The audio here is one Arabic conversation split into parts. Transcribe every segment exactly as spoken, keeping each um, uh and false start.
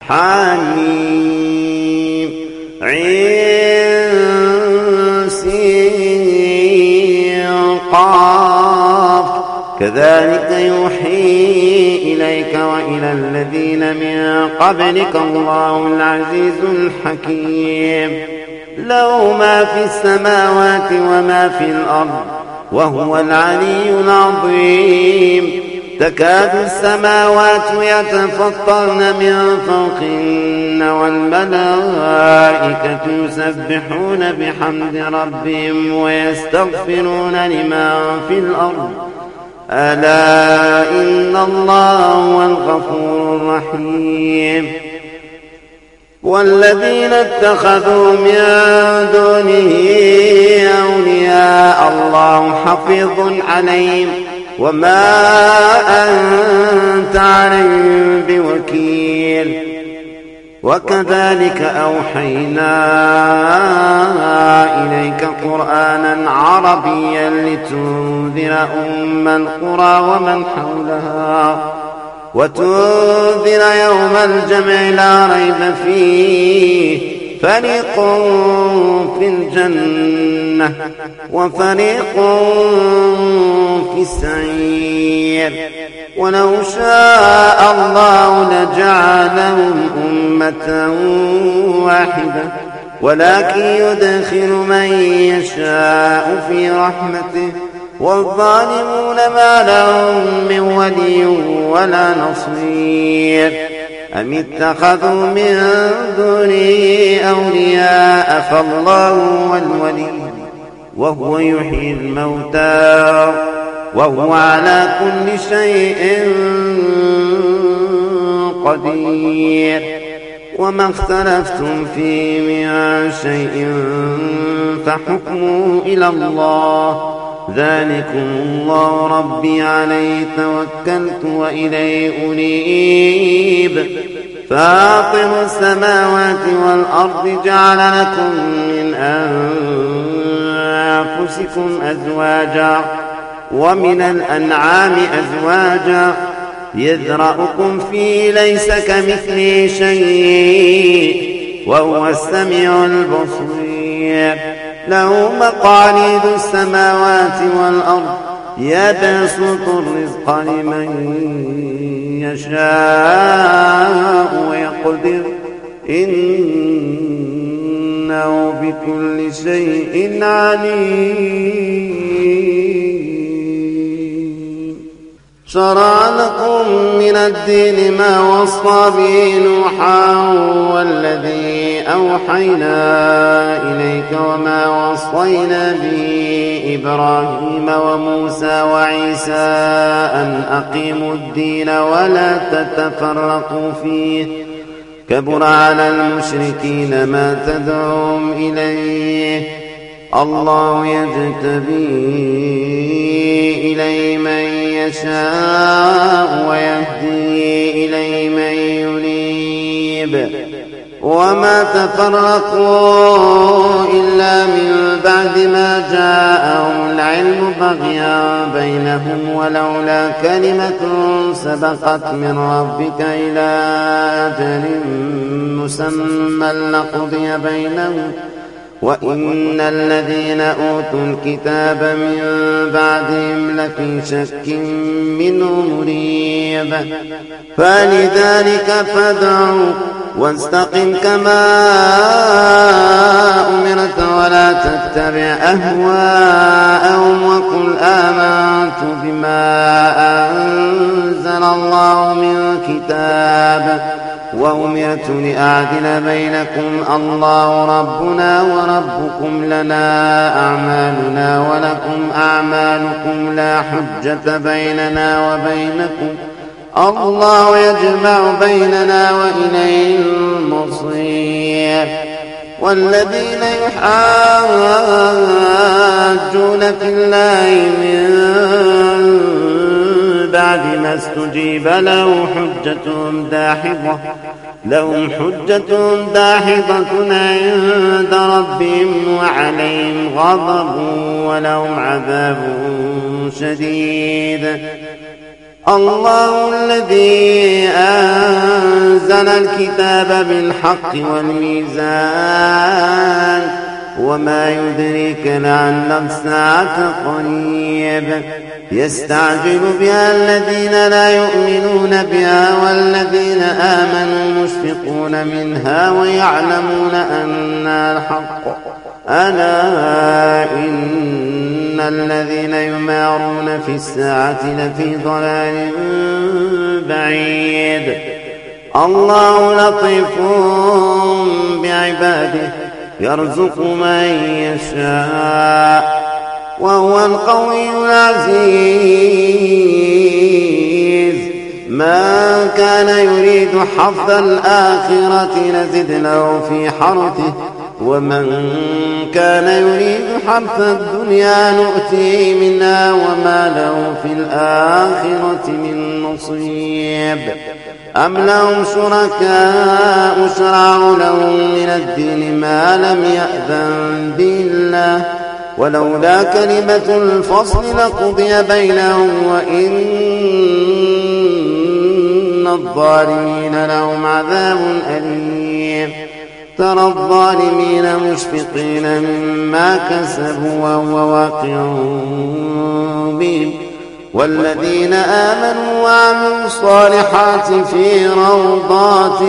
حميم عين سين قاف كذلك يوحي إليك وإلى الذين من قبلك الله العزيز الحكيم له ما في السماوات وما في الأرض وهو العلي العظيم تكاد السماوات يتفطرن من فوقهن والملائكة يسبحون بحمد ربهم ويستغفرون لمن في الأرض ألا إن الله هو الغفور الرحيم والذين اتخذوا من دونه أولياء الله حفيظ عليهم وما أنت عليهم بوكيل وكذلك أوحينا إليك قرآنا عربيا لتنذر أم القرى ومن حولها وتنذر يوم الجمع لا ريب فيه فريق في الجنة وفريق في السعير ولو شاء الله لجعلهم أمة واحدة ولكن يدخل من يشاء في رحمته والظالمون ما لهم من ولي ولا نصير أم اتخذوا من دونه أولياء فالله هو الولي وهو يحيي الموتى وهو على كل شيء قدير وما اختلفتم فيه من شيء فحكمه إلى الله ذلكم الله ربي عليه توكلت وإليه أنيب فاطر السماوات والأرض جعل لكم من أنفسكم أزواجا ومن الأنعام أزواجا يذرأكم فيه ليس كمثله شيء وهو السميع البصير له مقاليد السماوات والأرض يبسط الرزق لمن يشاء ويقدر إنه بكل شيء عليم شرع لكم من الدين ما وصى به نوحا والذي أوحينا إليك وما وصينا به إبراهيم وموسى وعيسى أن أقيموا الدين ولا تتفرقوا فيه كبر على المشركين ما تدعوهم إليه الله يجتبي إليه من يشاء ويهدي إليه من ينيب وما تفرقوا إلا من بعد ما جاءهم العلم بغيا بينهم ولولا كلمة سبقت من ربك إلى أجل مسمى لقضي بينهم وإن الذين أوتوا الكتاب من بعدهم لفي شك منه مريب فلذلك فادعوا واستقم كما أمرت ولا تتبع أهواءهم وقل آمنت بما أنزل الله من كتاب وأمرت لأعدل بينكم الله ربنا وربكم لنا أعمالنا ولكم أعمالكم لا حجة بيننا وبينكم الله يجمع بيننا وإليه المصير والذين يحاجون في الله من بعد ما استجيب له حجتهم داحضة لهم حجتهم داحضة عند ربهم وعليهم غضب ولهم عذاب شديد الله الذي أنزل الكتاب بالحق والميزان وما يدريك لعل الساعة قريب يستعجل بها الذين لا يؤمنون بها والذين آمنوا مشفقون منها ويعلمون أنها الحق ألا إن الذين يمارون في الساعة لفي ضلال بعيد الله لطيف بعباده يرزق من يشاء وهو القوي العزيز من كان يريد حظ الآخرة نزد له في حرثه ومن كان يريد حرث الدنيا نؤتيه منها وما له في الآخرة من نصيب أم لهم شركاء شرعوا لهم من الدين ما لم يأذن به الله ولولا كلمة الفصل لقضي بينهم وإن الظالمين لهم عذاب أليم ترى الظالمين مشفقين مما كسبوا وهو واقع بهم والذين آمنوا وعملوا الصالحات في روضات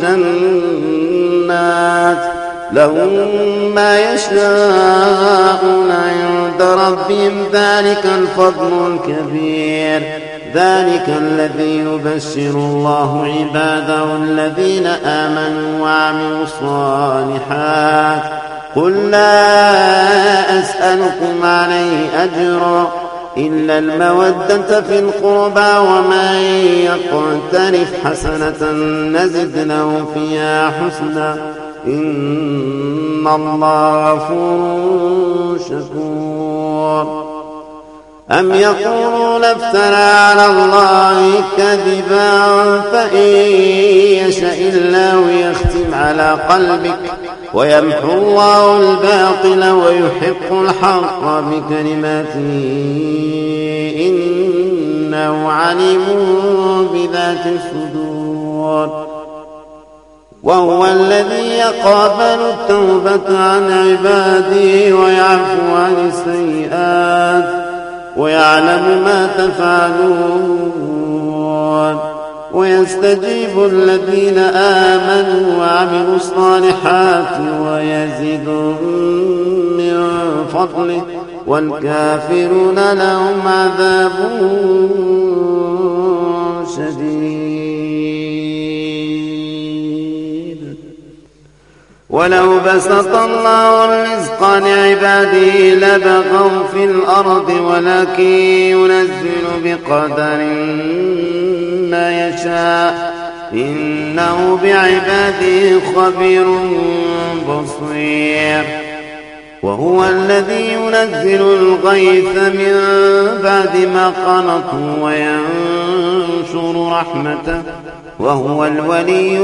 الجنات لهم ما يشاءون عند ربهم ذلك الفضل الكبير ذلك الذي يبشر الله عباده الذين آمنوا وعملوا الصالحات قل لا أسألكم عليه أجرا إلا المودة في القربى ومن يقترف حسنة نزد له فيها حسنا إن الله غفور شكور أم يقولون افترى على الله كذبا فإن يشاء الله يختم على قلبك ويمحو الله الباطل ويحق الحق بكلماته إنه عليم بذات الصدور وهو الذي يقبل التوبة عن عباده ويعفو عن السيئات ويعلم ما تفعلون ويستجيب الذين آمنوا وعملوا الصالحات ويزيدهم من فضله والكافرون لهم عذاب شديد ولو بسط الله الرزق لعباده لبغوا في الأرض ولكن ينزل بقدر ما يشاء إنه بعباده خبير بصير وهو الذي ينزل الغيث من بعد ما قنطوا وينشر رحمته وهو الولي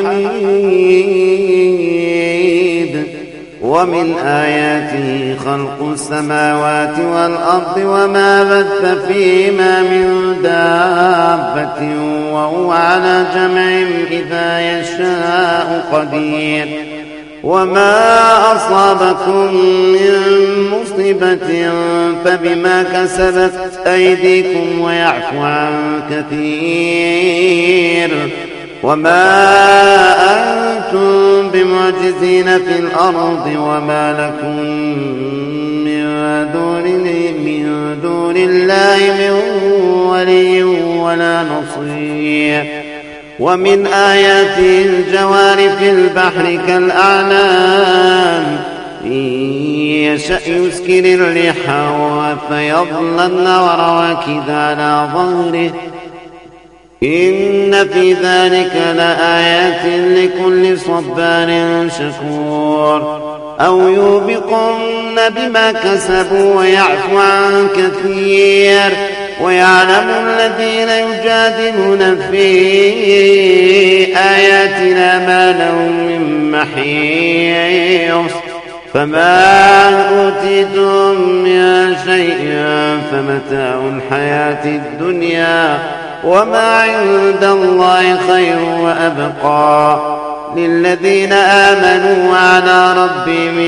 الحميد ومن آياته خلق السماوات والأرض وما بث فيما من دابة وهو على جمعهم إذا يشاء قدير وما أصابكم من مصيبة فبما كسبت أيديكم ويعفو عن كثير وما أنتم بمعجزين في الأرض وما لكم من دون من دون الله من ولي ولا نصير ومن آياته الجوار في البحر كالأعلام إن يشأ يسكن الريح فيظللن ورواكد على ظهره إن في ذلك لآيات لكل صبار شكور أو يوبقن بما كسبوا ويعفو عن كثير ويعلم الذين يجادلون في آياتنا ما لهم من محيص فما أوتيتم من شيء فمتاع الحياة الدنيا وما عند الله خير وأبقى للذين آمنوا وعلى ربهم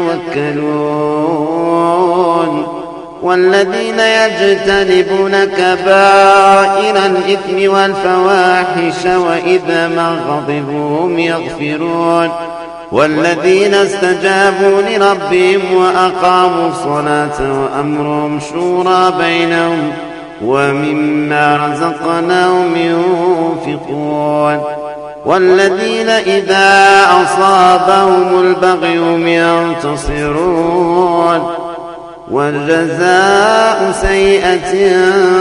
يتوكلون والذين يجتنبون كبائر الإثم والفواحش وإذا ما غضبوا هم يغفرون والذين استجابوا لربهم وأقاموا الصلاة وأمرهم شورى بينهم ومما رزقناهم ينفقون والذين إذا أصابهم البغي هم ينتصرون والجزاء سيئة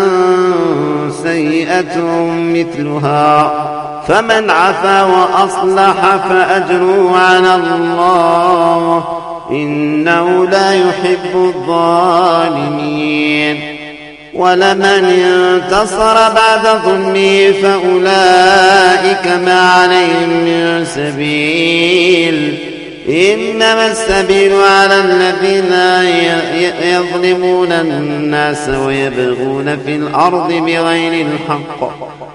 سيئة مثلها فمن عفا وأصلح فأجره على الله إنه لا يحب الظالمين ولمن انتصر بعد ظلمه فأولئك ما عليهم من سبيل إنما السبيل على الذين يظلمون الناس ويبغون في الأرض بغير الحق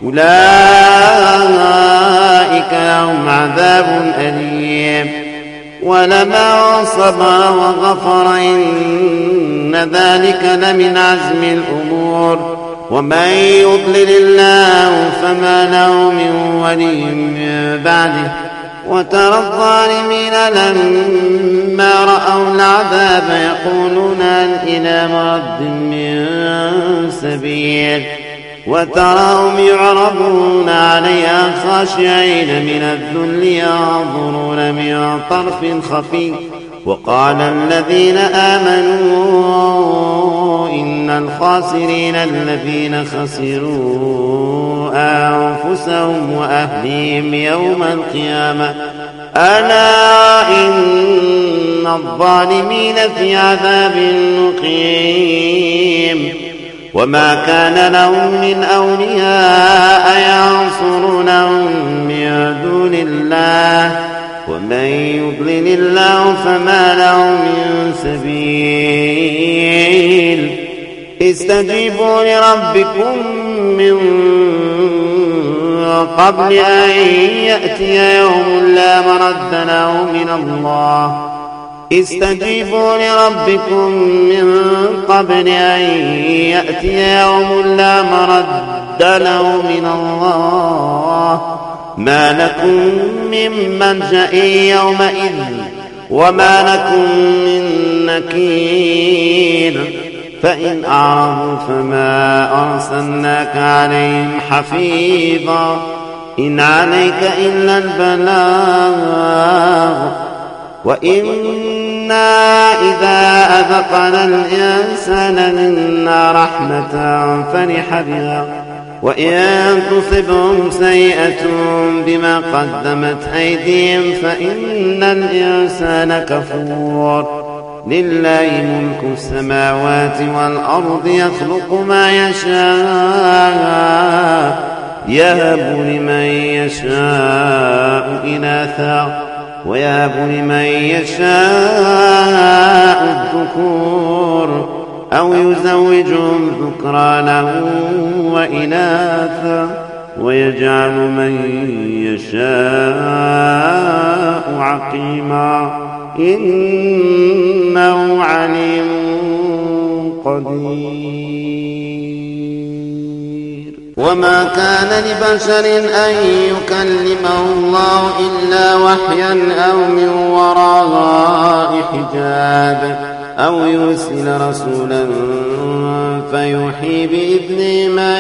أولئك لهم عذاب أليم ولما صبر وغفر إن ذلك لمن عزم الأمور ومن يضلل الله فما له من ولي من بعده وترى الظالمين لما رأوا العذاب يقولون هل إلى مرد من سبيل وتراهم يعرضون عليها خاشعين من الذل ينظرون من طرف خفي وقال الذين آمنوا إن الخاسرين الذين خسروا أنفسهم وأهليهم يوم القيامة ألا إن الظالمين في عذاب مقيم وما كان لهم من أولياء ينصرونهم من دون الله ومن يضلل الله فما له من سبيل استجيبوا لربكم من قبل أن يأتي يوم لا مرد له من الله استجيبوا لربكم من قبل أن يأتي يوم لا مرد له من الله ما لكم من ملجأ يومئذ وما لكم من نكير فإن أعرضوا فما أرسلناك عليهم حفيظا إن عليك إلا البلاغ وإنا إذا أذقنا الإنسان منا رحمة فرح بها وإن تصبهم سيئة بما قدمت أيديهم فإن الإنسان كفور لله ملك السماوات والأرض يخلق ما يشاء يهب لمن يشاء إناثا ويهب لمن يشاء الذكور أو يزوجهم ذكرانا وإناثا ويجعل من يشاء عقيما إنه عليم قدير وما كان لبشر أن يكلمه الله إلا وحيا أو من وراء حجاب أو يرسل رسولا فيوحي بإذنه ما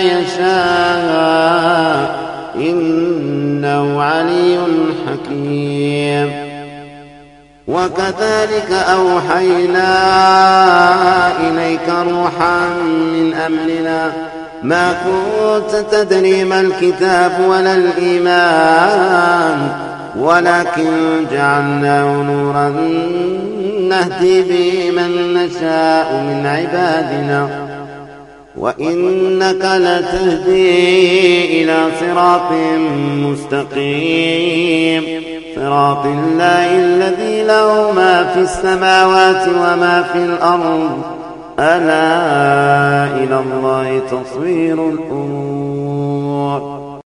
يشاء إنه علي حكيم وكذلك أوحينا إليك روحا من أمرنا ما كنت تدري ما الكتاب ولا الإيمان ولكن جعلناه نورا نهدي به من نشاء من عبادنا وإنك لتهدي إلى صراط مستقيم صراط الله الذي له ما في السماوات وما في الأرض ألا إلى الله تصير الأمور